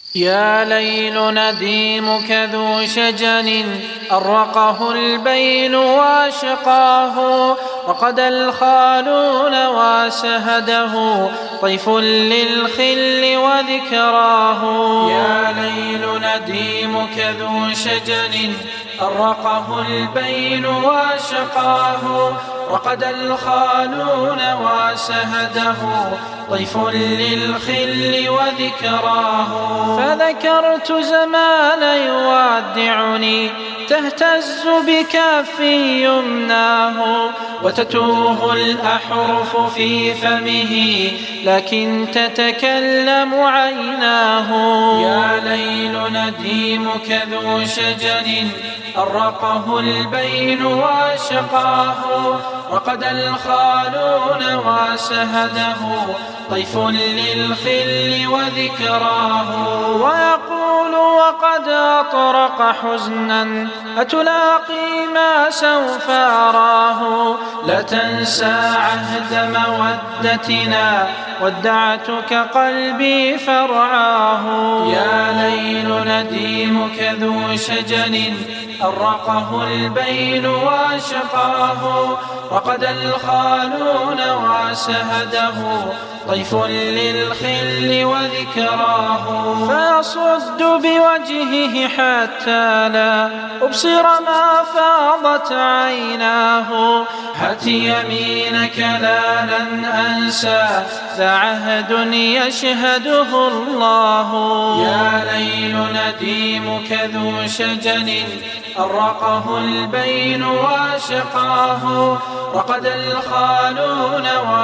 يا ليل نديمك ذو شجن أرقه البين واشقاه، وقد الخالون وسهده طيف للخل وذكراه. يا ليل نديمك ذو شجن أرقه البين واشقاه، وقد الخالون وسهده طيف للخل وذكراه. فذكرت زمان يودعني تهتز بكفي يمناه، وتتوه الأحرف في فمه لكن تتكلم عيناه. يا ليل نديمك ذو شجن أرقه البين واشقاه، وقد الخالون وسهده طيف للخل وذكراه. ويقول وقد أطرق حزنا أتلاقي ما سوف أراه، لا تنسى عهد مودتنا ودعتك قلبي فرعاه. يا ليل نديمك ذو شجن أرقه البين واشقاه، وقد الخالون وسهده طيف للخل وذكراه. فيصد بوجهه حتى لا أبصر ما فاضت عيناه، هات يمينك لا لن أنسى ذا عهد يشهده الله. يا ليل نديمك ذو شجن أرقه البين واشقاه، وقد الخالون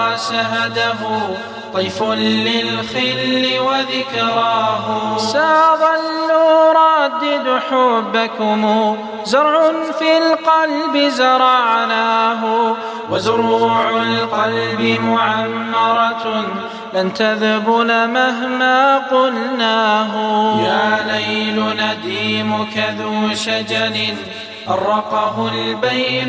وسهده طيف للخل وذكراه. سأظل أردد حبكم زرع في القلب زرعناه، وزروع القلب معمرة لن تذبل مهما قلناه. يا ليل نديمك ذو شجن أرقه البين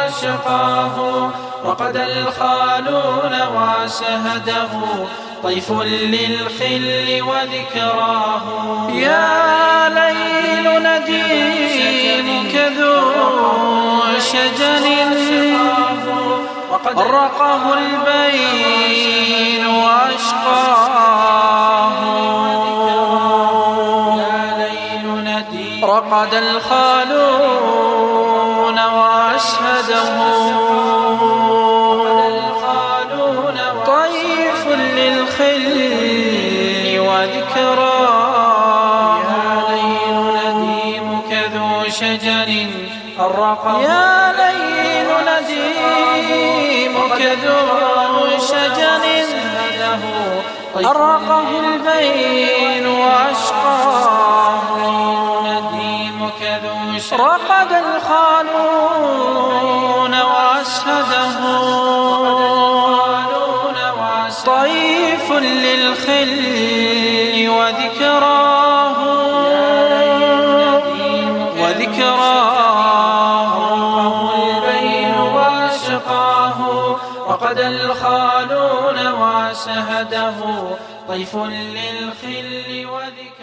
واشقاه، وقد الخالون وسهده طيف للخل وذكراه. يا ليل نديمك ذو شجن أرقه البين واشقاه، رقد الخالون وأشهده طيف للخل وذكراه. يا ليل نديمك ذو شجن أرقه، يا ليل نديمك ذو شجن أرقه البين وأشقاه، رقد الخالون وأسهده طيف للخل وذكراه. البين واشقاه، وقد الخالون وسهده طيف للخل وذكراه.